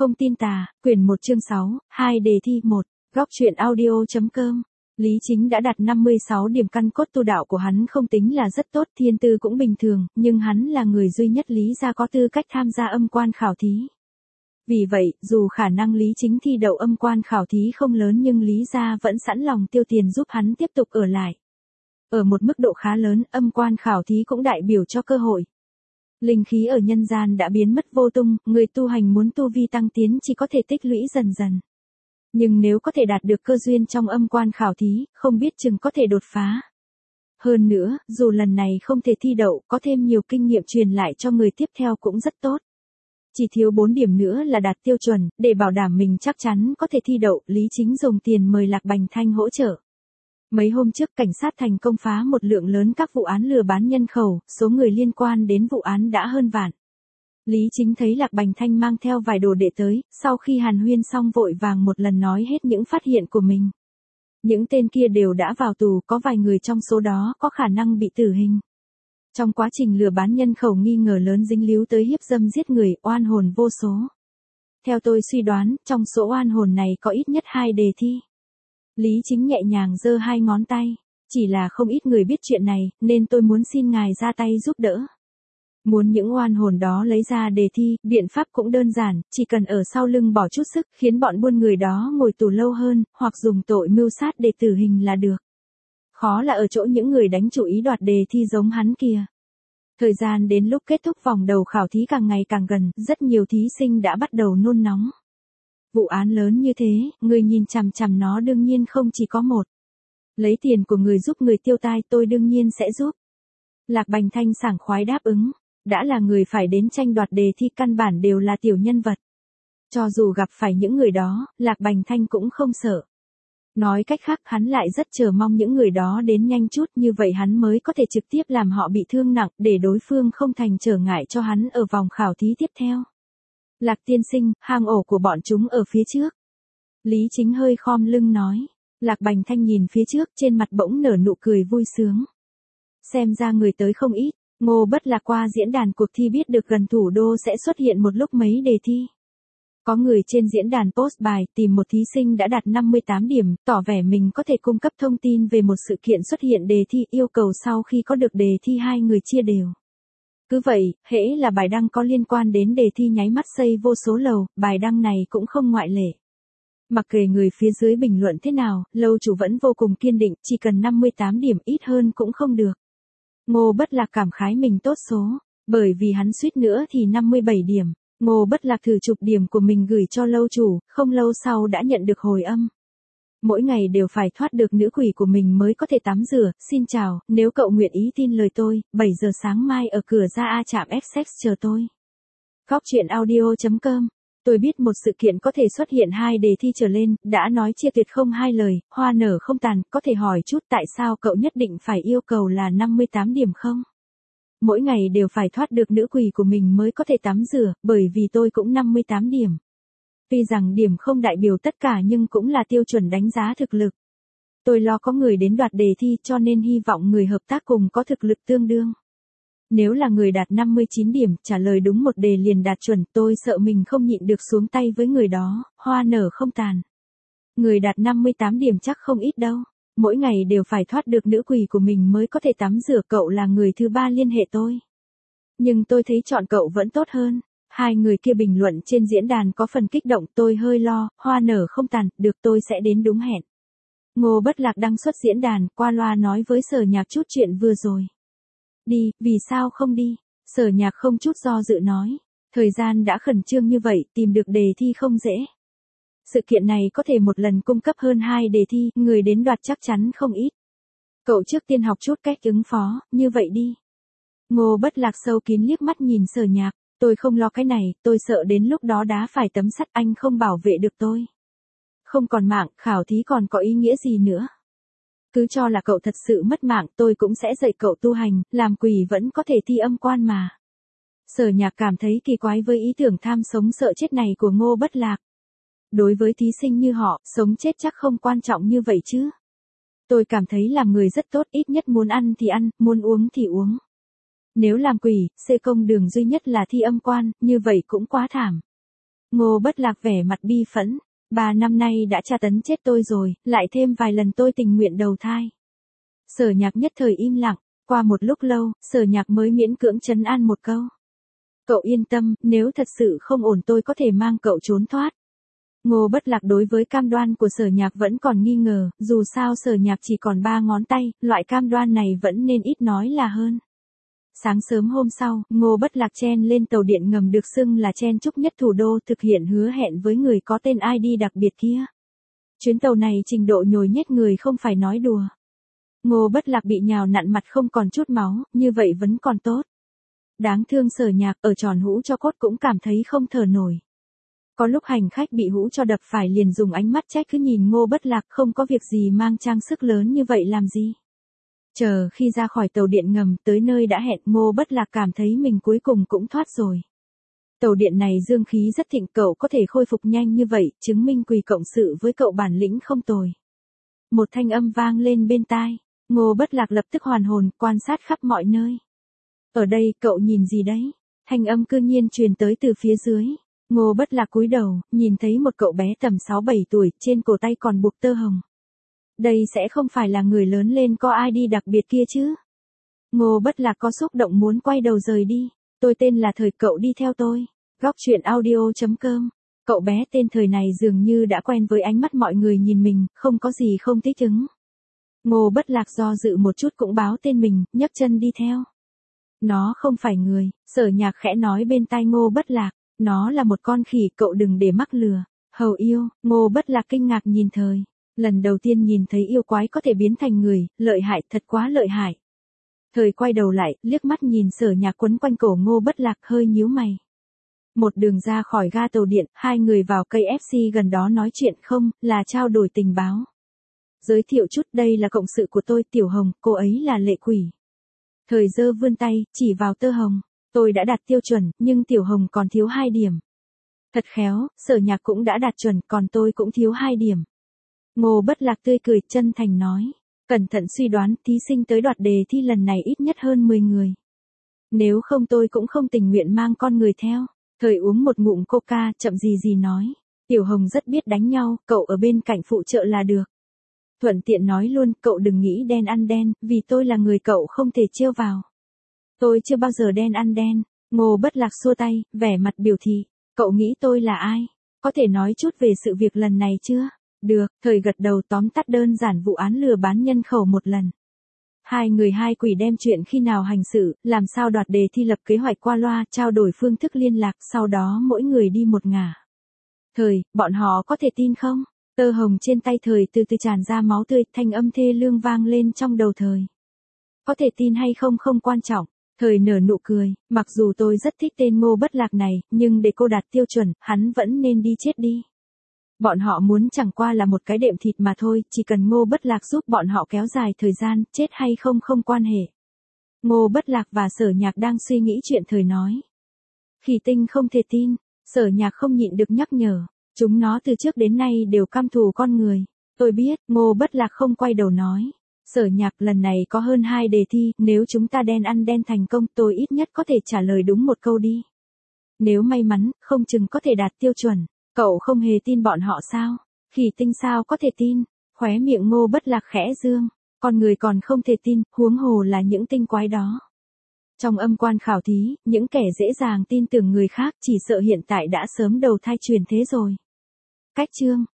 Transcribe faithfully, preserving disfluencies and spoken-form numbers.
Không tin tà, quyển một chương sáu, hai đề thi một, góc truyện audio.com. Lý Chính đã đạt năm mươi sáu điểm, căn cốt tu đạo của hắn không tính là rất tốt, thiên tư cũng bình thường, nhưng hắn là người duy nhất Lý gia có tư cách tham gia âm quan khảo thí. Vì vậy, dù khả năng Lý Chính thi đậu âm quan khảo thí không lớn nhưng Lý gia vẫn sẵn lòng tiêu tiền giúp hắn tiếp tục ở lại. Ở một mức độ khá lớn, âm quan khảo thí cũng đại biểu cho cơ hội. Linh khí ở nhân gian đã biến mất vô tung, người tu hành muốn tu vi tăng tiến chỉ có thể tích lũy dần dần. Nhưng nếu có thể đạt được cơ duyên trong âm quan khảo thí, không biết chừng có thể đột phá. Hơn nữa, dù lần này không thể thi đậu, có thêm nhiều kinh nghiệm truyền lại cho người tiếp theo cũng rất tốt. Chỉ thiếu bốn điểm nữa là đạt tiêu chuẩn, để bảo đảm mình chắc chắn có thể thi đậu, Lý Chính dùng tiền mời Lạc Bành Thanh hỗ trợ. Mấy hôm trước cảnh sát thành công phá một lượng lớn các vụ án lừa bán nhân khẩu, số người liên quan đến vụ án đã hơn vạn. Lý Chính thấy Lạc Bành Thanh mang theo vài đồ đệ tới, sau khi hàn huyên xong vội vàng một lần nói hết những phát hiện của mình. Những tên kia đều đã vào tù, có vài người trong số đó có khả năng bị tử hình. Trong quá trình lừa bán nhân khẩu nghi ngờ lớn dính líu tới hiếp dâm giết người, oan hồn vô số. Theo tôi suy đoán, trong số oan hồn này có ít nhất hai đề thi. Lý Chính nhẹ nhàng giơ hai ngón tay, chỉ là không ít người biết chuyện này, nên tôi muốn xin ngài ra tay giúp đỡ. Muốn những oan hồn đó lấy ra đề thi, biện pháp cũng đơn giản, chỉ cần ở sau lưng bỏ chút sức, khiến bọn buôn người đó ngồi tù lâu hơn, hoặc dùng tội mưu sát để tử hình là được. Khó là ở chỗ những người đánh chủ ý đoạt đề thi giống hắn kia. Thời gian đến lúc kết thúc vòng đầu khảo thí càng ngày càng gần, rất nhiều thí sinh đã bắt đầu nôn nóng. Vụ án lớn như thế, người nhìn chằm chằm nó đương nhiên không chỉ có một. Lấy tiền của người giúp người tiêu tai, tôi đương nhiên sẽ giúp. Lạc Bành Thanh sảng khoái đáp ứng. Đã là người phải đến tranh đoạt đề thi căn bản đều là tiểu nhân vật. Cho dù gặp phải những người đó, Lạc Bành Thanh cũng không sợ. Nói cách khác, hắn lại rất chờ mong những người đó đến nhanh chút, như vậy hắn mới có thể trực tiếp làm họ bị thương nặng, để đối phương không thành trở ngại cho hắn ở vòng khảo thí tiếp theo. Lạc tiên sinh, hang ổ của bọn chúng ở phía trước. Lý Chính hơi khom lưng nói. Lạc Bành Thanh nhìn phía trước, trên mặt bỗng nở nụ cười vui sướng. Xem ra người tới không ít. Ngô Bất Lạc qua diễn đàn cuộc thi biết được gần thủ đô sẽ xuất hiện một lúc mấy đề thi. Có người trên diễn đàn post bài tìm một thí sinh đã đạt năm mươi tám điểm, tỏ vẻ mình có thể cung cấp thông tin về một sự kiện xuất hiện đề thi, yêu cầu sau khi có được đề thi hai người chia đều. Cứ vậy, hễ là bài đăng có liên quan đến đề thi nháy mắt xây vô số lầu, bài đăng này cũng không ngoại lệ. Mặc kệ người phía dưới bình luận thế nào, lâu chủ vẫn vô cùng kiên định, chỉ cần năm mươi tám điểm, ít hơn cũng không được. Ngô Bất Lạc cảm khái mình tốt số, bởi vì hắn suýt nữa thì năm mươi bảy điểm. Ngô Bất Lạc thử chụp điểm của mình gửi cho lâu chủ, không lâu sau đã nhận được hồi âm. Mỗi ngày đều phải thoát được nữ quỷ của mình mới có thể tắm rửa, xin chào, nếu cậu nguyện ý tin lời tôi, bảy giờ sáng mai ở cửa ra A trạm Essex chờ tôi. Góc truyện audio.com. Tôi biết một sự kiện có thể xuất hiện hai đề thi trở lên, đã nói chia tuyệt không hai lời, hoa nở không tàn, có thể hỏi chút tại sao cậu nhất định phải yêu cầu là năm mươi tám điểm không? Mỗi ngày đều phải thoát được nữ quỷ của mình mới có thể tắm rửa, bởi vì tôi cũng năm mươi tám điểm. Tuy rằng điểm không đại biểu tất cả nhưng cũng là tiêu chuẩn đánh giá thực lực. Tôi lo có người đến đoạt đề thi cho nên hy vọng người hợp tác cùng có thực lực tương đương. Nếu là người đạt năm mươi chín điểm, trả lời đúng một đề liền đạt chuẩn, tôi sợ mình không nhịn được xuống tay với người đó, hoa nở không tàn. Người đạt năm mươi tám điểm chắc không ít đâu, mỗi ngày đều phải thoát được nữ quỷ của mình mới có thể tắm rửa, cậu là người thứ ba liên hệ tôi. Nhưng tôi thấy chọn cậu vẫn tốt hơn. Hai người kia bình luận trên diễn đàn có phần kích động, tôi hơi lo, hoa nở không tàn, được tôi sẽ đến đúng hẹn. Ngô Bất Lạc đăng xuất diễn đàn, qua loa nói với Sở Nhạc chút chuyện vừa rồi. Đi, vì sao không đi? Sở Nhạc không chút do dự nói. Thời gian đã khẩn trương như vậy, tìm được đề thi không dễ. Sự kiện này có thể một lần cung cấp hơn hai đề thi, người đến đoạt chắc chắn không ít. Cậu trước tiên học chút cách ứng phó, như vậy đi. Ngô Bất Lạc sâu kín liếc mắt nhìn Sở Nhạc. Tôi không lo cái này, tôi sợ đến lúc đó đá phải tấm sắt, anh không bảo vệ được tôi. Không còn mạng, khảo thí còn có ý nghĩa gì nữa. Cứ cho là cậu thật sự mất mạng, tôi cũng sẽ dạy cậu tu hành, làm quỷ vẫn có thể thi âm quan mà. Sở Nhạc cảm thấy kỳ quái với ý tưởng tham sống sợ chết này của Ngô Bất Lạc. Đối với thí sinh như họ, sống chết chắc không quan trọng như vậy chứ. Tôi cảm thấy làm người rất tốt, ít nhất muốn ăn thì ăn, muốn uống thì uống. Nếu làm quỷ, xê công đường duy nhất là thi âm quan, như vậy cũng quá thảm. Ngô Bất Lạc vẻ mặt bi phẫn. Ba năm nay đã tra tấn chết tôi rồi, lại thêm vài lần tôi tình nguyện đầu thai. Sở Nhạc nhất thời im lặng, qua một lúc lâu, Sở Nhạc mới miễn cưỡng trấn an một câu. Cậu yên tâm, nếu thật sự không ổn tôi có thể mang cậu trốn thoát. Ngô Bất Lạc đối với cam đoan của Sở Nhạc vẫn còn nghi ngờ, dù sao Sở Nhạc chỉ còn ba ngón tay, loại cam đoan này vẫn nên ít nói là hơn. Sáng sớm hôm sau, Ngô Bất Lạc chen lên tàu điện ngầm được xưng là chen chúc nhất thủ đô thực hiện hứa hẹn với người có tên i đê đặc biệt kia. Chuyến tàu này trình độ nhồi nhét người không phải nói đùa. Ngô Bất Lạc bị nhào nặn mặt không còn chút máu, như vậy vẫn còn tốt. Đáng thương Sở Nhạc ở tròn hũ cho cốt cũng cảm thấy không thở nổi. Có lúc hành khách bị hũ cho đập phải liền dùng ánh mắt trách cứ nhìn Ngô Bất Lạc không có việc gì mang trang sức lớn như vậy làm gì. Chờ khi ra khỏi tàu điện ngầm tới nơi đã hẹn, Ngô Bất Lạc cảm thấy mình cuối cùng cũng thoát rồi. Tàu điện này dương khí rất thịnh, cậu có thể khôi phục nhanh như vậy, chứng minh Quỳ cộng sự với cậu bản lĩnh không tồi. Một thanh âm vang lên bên tai, Ngô Bất Lạc lập tức hoàn hồn, quan sát khắp mọi nơi. Ở đây, cậu nhìn gì đấy? Thanh âm cư nhiên truyền tới từ phía dưới. Ngô Bất Lạc cúi đầu, nhìn thấy một cậu bé tầm sáu bảy tuổi, trên cổ tay còn buộc tơ hồng. Đây sẽ không phải là người lớn lên có i đê đặc biệt kia chứ? Ngô Bất Lạc có xúc động muốn quay đầu rời đi. Tôi tên là Thời, cậu đi theo tôi. Góc truyện audio chấm com. Cậu bé tên Thời này dường như đã quen với ánh mắt mọi người nhìn mình, không có gì không thích ứng. Ngô Bất Lạc do dự một chút cũng báo tên mình, nhấc chân đi theo. Nó không phải người, Sở Nhạc khẽ nói bên tai Ngô Bất Lạc. Nó là một con khỉ, cậu đừng để mắc lừa. Hầu yêu, Ngô Bất Lạc kinh ngạc nhìn Thời. Lần đầu tiên nhìn thấy yêu quái có thể biến thành người, lợi hại, thật quá lợi hại. Thời quay đầu lại, liếc mắt nhìn Sở Nhạc quấn quanh cổ Ngô Bất Lạc, hơi nhíu mày. Một đường ra khỏi ga tàu điện, hai người vào cây ép xê gần đó nói chuyện, không, là trao đổi tình báo. Giới thiệu chút, đây là cộng sự của tôi, Tiểu Hồng, cô ấy là Lệ Quỷ. Thời giơ vươn tay, chỉ vào tơ hồng. Tôi đã đạt tiêu chuẩn, nhưng Tiểu Hồng còn thiếu hai điểm. Thật khéo, Sở Nhạc cũng đã đạt chuẩn, còn tôi cũng thiếu hai điểm. Ngô Bất Lạc tươi cười, chân thành nói. Cẩn thận suy đoán, thí sinh tới đoạt đề thi lần này ít nhất hơn mười người. Nếu không tôi cũng không tình nguyện mang con người theo. Thời uống một ngụm coca, chậm gì gì nói. Tiểu Hồng rất biết đánh nhau, cậu ở bên cạnh phụ trợ là được. Thuận tiện nói luôn, cậu đừng nghĩ đen ăn đen, vì tôi là người cậu không thể trêu vào. Tôi chưa bao giờ đen ăn đen. Ngô Bất Lạc xua tay, vẻ mặt biểu thị. Cậu nghĩ tôi là ai? Có thể nói chút về sự việc lần này chưa? Được, Thời gật đầu, tóm tắt đơn giản vụ án lừa bán nhân khẩu một lần. Hai người hai quỷ đem chuyện khi nào hành sự, làm sao đoạt đề thi, lập kế hoạch qua loa, trao đổi phương thức liên lạc, sau đó mỗi người đi một ngả. Thời, bọn họ có thể tin không? Tơ hồng trên tay Thời từ từ tràn ra máu tươi, thanh âm thê lương vang lên trong đầu Thời. Có thể tin hay không không quan trọng. Thời nở nụ cười, mặc dù tôi rất thích tên Ngô Bất Lạc này, nhưng để cô đạt tiêu chuẩn, hắn vẫn nên đi chết đi. Bọn họ muốn chẳng qua là một cái đệm thịt mà thôi, chỉ cần Ngô Bất Lạc giúp bọn họ kéo dài thời gian, chết hay không không quan hệ. Ngô Bất Lạc và Sở Nhạc đang suy nghĩ chuyện Thời nói. Khỉ tinh không thể tin, Sở Nhạc không nhịn được nhắc nhở, chúng nó từ trước đến nay đều căm thù con người. Tôi biết, Ngô Bất Lạc không quay đầu nói. Sở Nhạc, lần này có hơn hai đề thi, nếu chúng ta đen ăn đen thành công, tôi ít nhất có thể trả lời đúng một câu đi. Nếu may mắn, không chừng có thể đạt tiêu chuẩn. Cậu không hề tin bọn họ sao? Khỉ tinh sao có thể tin? Khóe miệng Ngô Bất Lạc khẽ dương. Con người còn không thể tin, huống hồ là những tinh quái đó. Trong âm quan khảo thí, những kẻ dễ dàng tin tưởng người khác chỉ sợ hiện tại đã sớm đầu thai truyền thế rồi. Cách chương